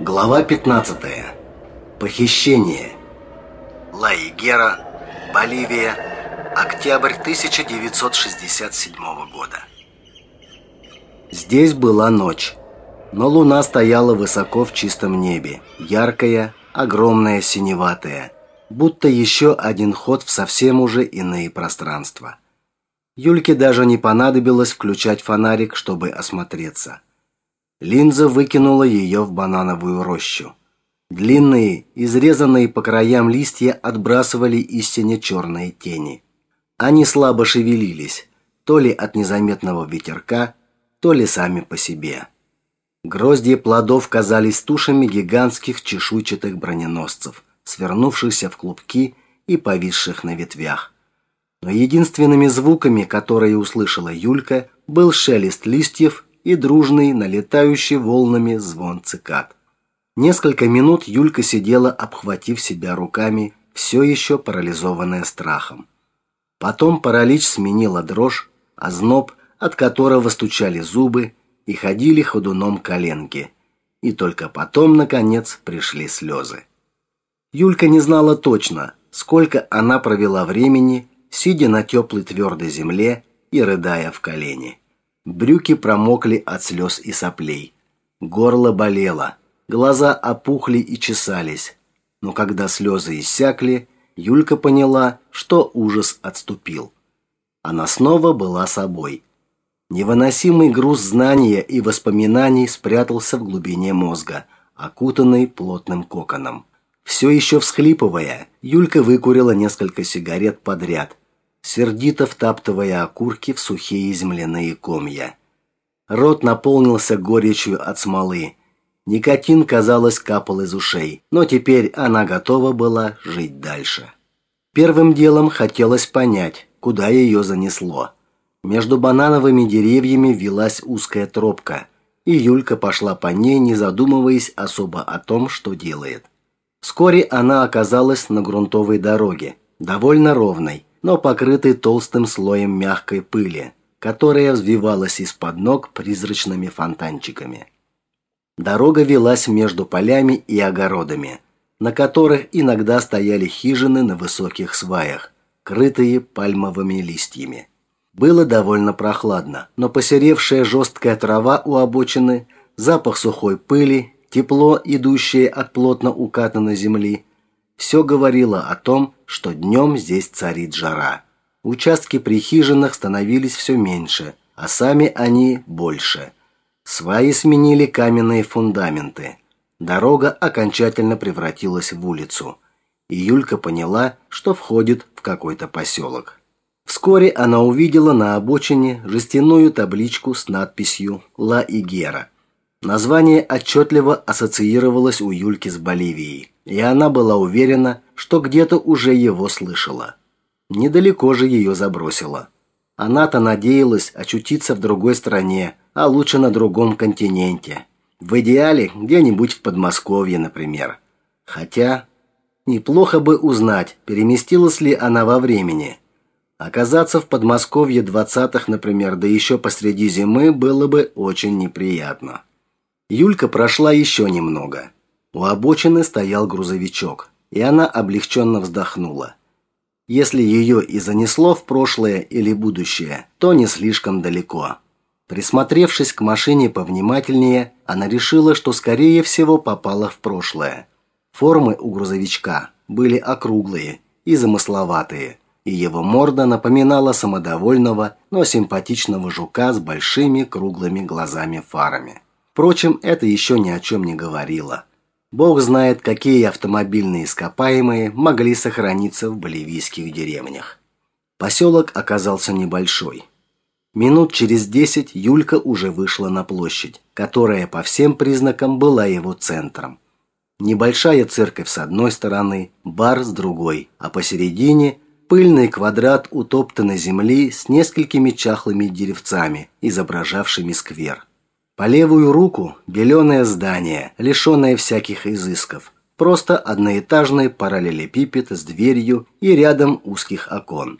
Глава 15. Похищение. Ла-Игера, Боливия, октябрь 1967 года. Здесь была ночь, но луна стояла высоко в чистом небе, яркая, огромная, синеватая, будто еще один ход в совсем уже иные пространства. Юльке даже не понадобилось включать фонарик, чтобы осмотреться. Линза выкинула ее в банановую рощу. Длинные, изрезанные по краям листья отбрасывали истине черные тени. Они слабо шевелились, то ли от незаметного ветерка, то ли сами по себе. Гроздья плодов казались тушами гигантских чешуйчатых броненосцев, свернувшихся в клубки и повисших на ветвях. Но единственными звуками, которые услышала Юлька, был шелест листьев и дружный, налетающий волнами звон цикад. Несколько минут Юлька сидела, обхватив себя руками, все еще парализованная страхом. Потом паралич сменила дрожь, озноб, от которого стучали зубы и ходили ходуном коленки. И только потом, наконец, пришли слезы. Юлька не знала точно, сколько она провела времени, сидя на теплой твердой земле и рыдая в колени. Брюки промокли от слез и соплей. Горло болело, глаза опухли и чесались. Но когда слезы иссякли, Юлька поняла, что ужас отступил. Она снова была собой. Невыносимый груз знания и воспоминаний спрятался в глубине мозга, окутанный плотным коконом. Все еще всхлипывая, Юлька выкурила несколько сигарет подряд, сердито втаптывая окурки в сухие земляные комья. Рот наполнился горечью от смолы. Никотин, казалось, капал из ушей, но теперь она готова была жить дальше. Первым делом хотелось понять, куда ее занесло. Между банановыми деревьями велась узкая тропка, и Юлька пошла по ней, не задумываясь особо о том, что делает. Вскоре она оказалась на грунтовой дороге, довольно ровной, но покрытой толстым слоем мягкой пыли, которая взвивалась из-под ног призрачными фонтанчиками. Дорога велась между полями и огородами, на которых иногда стояли хижины на высоких сваях, крытые пальмовыми листьями. Было довольно прохладно, но посеревшая жесткая трава у обочины, запах сухой пыли, тепло, идущее от плотно укатанной земли, все говорило о том, что днем здесь царит жара. Участки при хижинах становились все меньше, а сами они больше. Сваи сменили каменные фундаменты. Дорога окончательно превратилась в улицу, и Юлька поняла, что входит в какой-то поселок. Вскоре она увидела на обочине жестяную табличку с надписью «Ла-Игера». Название отчетливо ассоциировалось у Юльки с Боливией, и она была уверена, что где-то уже его слышала. Недалеко же ее забросило. Она-то надеялась очутиться в другой стране, а лучше на другом континенте. В идеале где-нибудь в Подмосковье, например. Хотя неплохо бы узнать, переместилась ли она во времени. Оказаться в Подмосковье 20-х, например, да еще посреди зимы, было бы очень неприятно. Юлька прошла еще немного. У обочины стоял грузовичок, и она облегченно вздохнула. Если ее и занесло в прошлое или будущее, то не слишком далеко. Присмотревшись к машине повнимательнее, она решила, что скорее всего попала в прошлое. Формы у грузовичка были округлые и замысловатые, и его морда напоминала самодовольного, но симпатичного жука с большими круглыми глазами-фарами. Впрочем, это еще ни о чем не говорило. Бог знает, какие автомобильные ископаемые могли сохраниться в боливийских деревнях. Поселок оказался небольшой. Минут через 10 Юлька уже вышла на площадь, которая по всем признакам была его центром. Небольшая церковь с одной стороны, бар с другой, а посередине пыльный квадрат утоптанной земли с несколькими чахлыми деревцами, изображавшими сквер. По левую руку беленое здание, лишенное всяких изысков, просто одноэтажный параллелепипед с дверью и рядом узких окон.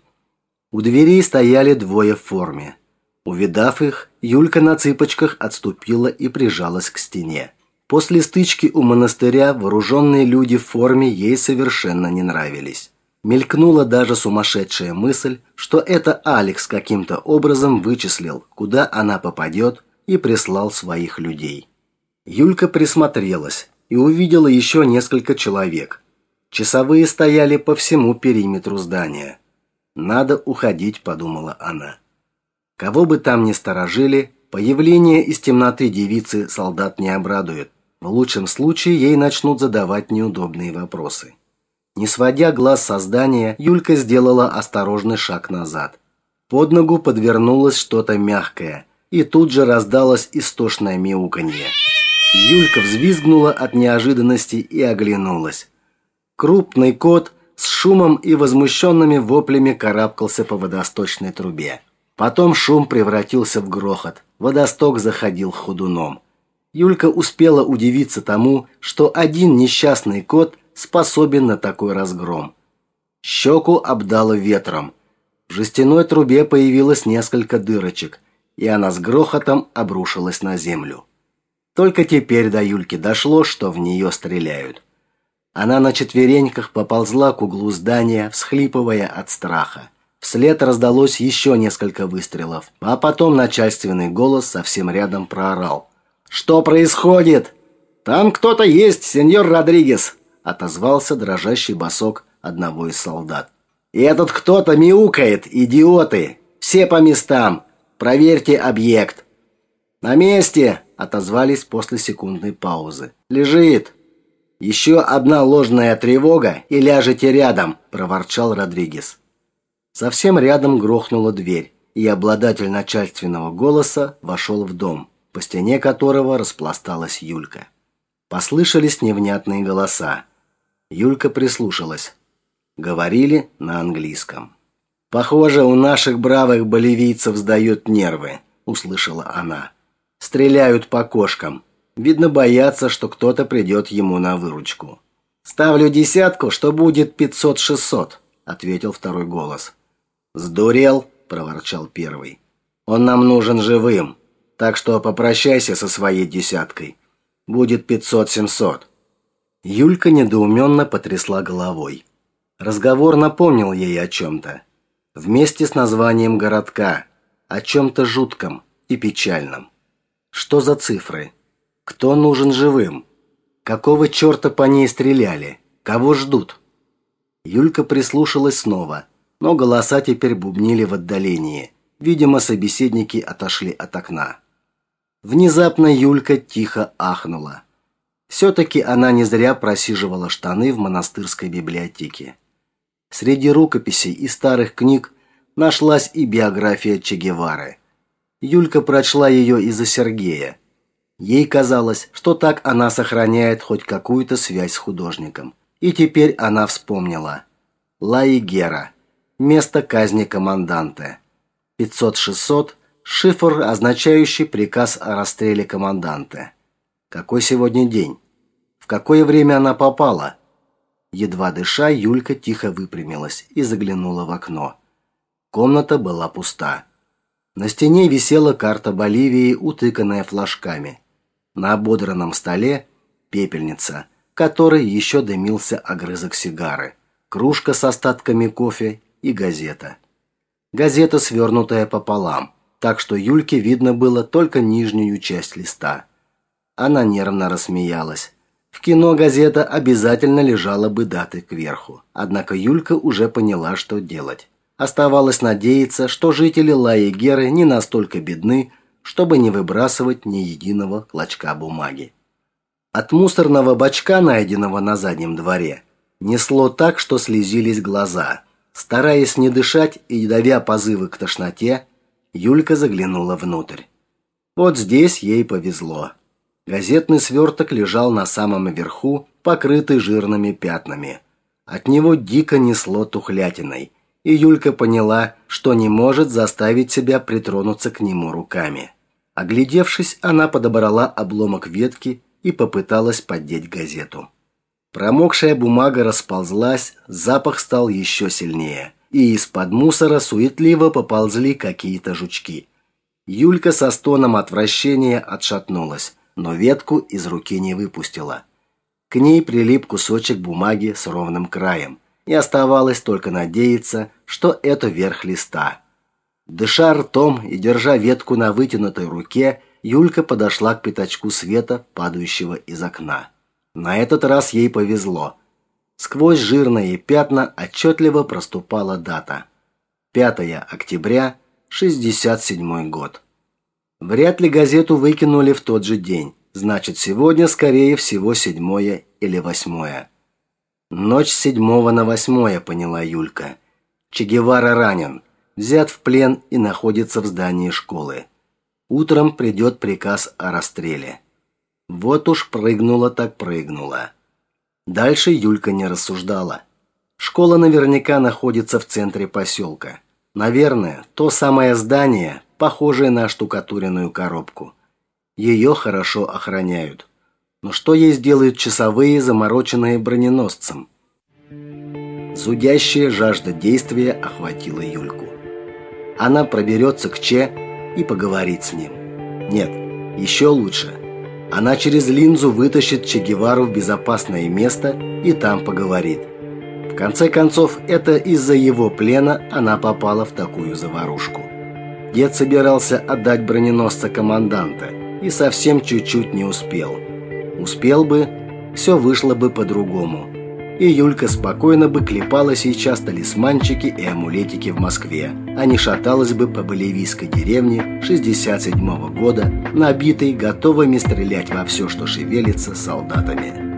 У дверей стояли двое в форме. Увидав их, Юлька на цыпочках отступила и прижалась к стене. После стычки у монастыря вооруженные люди в форме ей совершенно не нравились. Мелькнула даже сумасшедшая мысль, что это Алекс каким-то образом вычислил, куда она попадет, и прислал своих людей. Юлька присмотрелась и увидела еще несколько человек. Часовые стояли по всему периметру здания. «Надо уходить», — подумала она. Кого бы там ни сторожили, появление из темноты девицы солдат не обрадует. В лучшем случае ей начнут задавать неудобные вопросы. Не сводя глаз со здания, Юлька сделала осторожный шаг назад. Под ногу подвернулось что-то мягкое, и тут же раздалось истошное мяуканье. Юлька взвизгнула от неожиданности и оглянулась. Крупный кот с шумом и возмущенными воплями карабкался по водосточной трубе. Потом шум превратился в грохот. Водосток заходил ходуном. Юлька успела удивиться тому, что один несчастный кот способен на такой разгром. Щеку обдало ветром. В жестяной трубе появилось несколько дырочек, и она с грохотом обрушилась на землю. Только теперь до Юльки дошло, что в нее стреляют. Она на четвереньках поползла к углу здания, всхлипывая от страха. Вслед раздалось еще несколько выстрелов, а потом начальственный голос совсем рядом проорал: «Что происходит?» «Там кто-то есть, сеньор Родригес», — отозвался дрожащий босок одного из солдат. «И этот кто-то мяукает, идиоты! Все по местам! Проверьте объект!» «На месте!» — отозвались после секундной паузы. «Лежит!» «Еще одна ложная тревога и ляжете рядом!» — проворчал Родригес. Совсем рядом грохнула дверь, и обладатель начальственного голоса вошел в дом, по стене которого распласталась Юлька. Послышались невнятные голоса. Юлька прислушалась. Говорили на английском. «Похоже, у наших бравых боливийцев сдают нервы», — услышала она. «Стреляют по кошкам. Видно, боятся, что кто-то придет ему на выручку». «Ставлю 10, что будет 500-600», — ответил второй голос. «Сдурел?» — проворчал первый. «Он нам нужен живым, так что попрощайся со своей 10. Будет 500-700». Юлька недоуменно потрясла головой. Разговор напомнил ей о чем-то. Вместе с названием городка, о чем-то жутком и печальном. Что за цифры? Кто нужен живым? Какого черта по ней стреляли? Кого ждут? Юлька прислушалась снова, но голоса теперь бубнили в отдалении. Видимо, собеседники отошли от окна. Внезапно Юлька тихо ахнула. Все-таки она не зря просиживала штаны в монастырской библиотеке. Среди рукописей и старых книг нашлась и биография Че Гевары. Юлька прочла ее из-за Сергея. Ей казалось, что так она сохраняет хоть какую-то связь с художником. И теперь она вспомнила. Ла Игера. Место казни команданта. 500-600. Шифр, означающий приказ о расстреле команданта. Какой сегодня день? В какое время она попала? Едва дыша, Юлька тихо выпрямилась и заглянула в окно. Комната была пуста. На стене висела карта Боливии, утыканная флажками. На ободранном столе пепельница, которой еще дымился огрызок сигары, кружка с остатками кофе и газета. Газета, свернутая пополам, так что Юльке видно было только нижнюю часть листа. Она нервно рассмеялась. В кино газета обязательно лежала бы датой кверху. Однако Юлька уже поняла, что делать. Оставалось надеяться, что жители Ла Игеры не настолько бедны, чтобы не выбрасывать ни единого клочка бумаги. От мусорного бачка, найденного на заднем дворе, несло так, что слезились глаза. Стараясь не дышать и давя позывы к тошноте, Юлька заглянула внутрь. Вот здесь ей повезло. Газетный сверток лежал на самом верху, покрытый жирными пятнами. От него дико несло тухлятиной, и Юлька поняла, что не может заставить себя притронуться к нему руками. Оглядевшись, она подобрала обломок ветки и попыталась поддеть газету. Промокшая бумага расползлась, запах стал еще сильнее, и из-под мусора суетливо поползли какие-то жучки. Юлька со стоном отвращения отшатнулась, но ветку из руки не выпустила. К ней прилип кусочек бумаги с ровным краем, и оставалось только надеяться, что это верх листа. Дыша ртом и держа ветку на вытянутой руке, Юлька подошла к пятачку света, падающего из окна. На этот раз ей повезло. Сквозь жирные пятна отчетливо проступала дата. 5 октября, 67 год. Вряд ли газету выкинули в тот же день. Значит, сегодня, скорее всего, 7 или 8. Ночь с 7 на 8, поняла Юлька. Че Гевара ранен, взят в плен и находится в здании школы. Утром придет приказ о расстреле. Вот уж прыгнула так прыгнула. Дальше Юлька не рассуждала. Школа наверняка находится в центре поселка. Наверное, то самое здание, похожее на штукатуренную коробку. Ее хорошо охраняют. Но что ей сделают часовые, замороченные броненосцем? Зудящая жажда действия охватила Юльку. Она проберется к Че и поговорит с ним. Нет, еще лучше. Она через линзу вытащит Че Гевару в безопасное место и там поговорит. В конце концов, это из-за его плена она попала в такую заварушку. Дед собирался отдать броненосца команданта и совсем чуть-чуть не успел. Успел бы, все вышло бы по-другому. И Юлька спокойно бы клепала сейчас талисманчики и амулетики в Москве, а не шаталась бы по боливийской деревне 67-го года, набитой, готовыми стрелять во все, что шевелится, солдатами.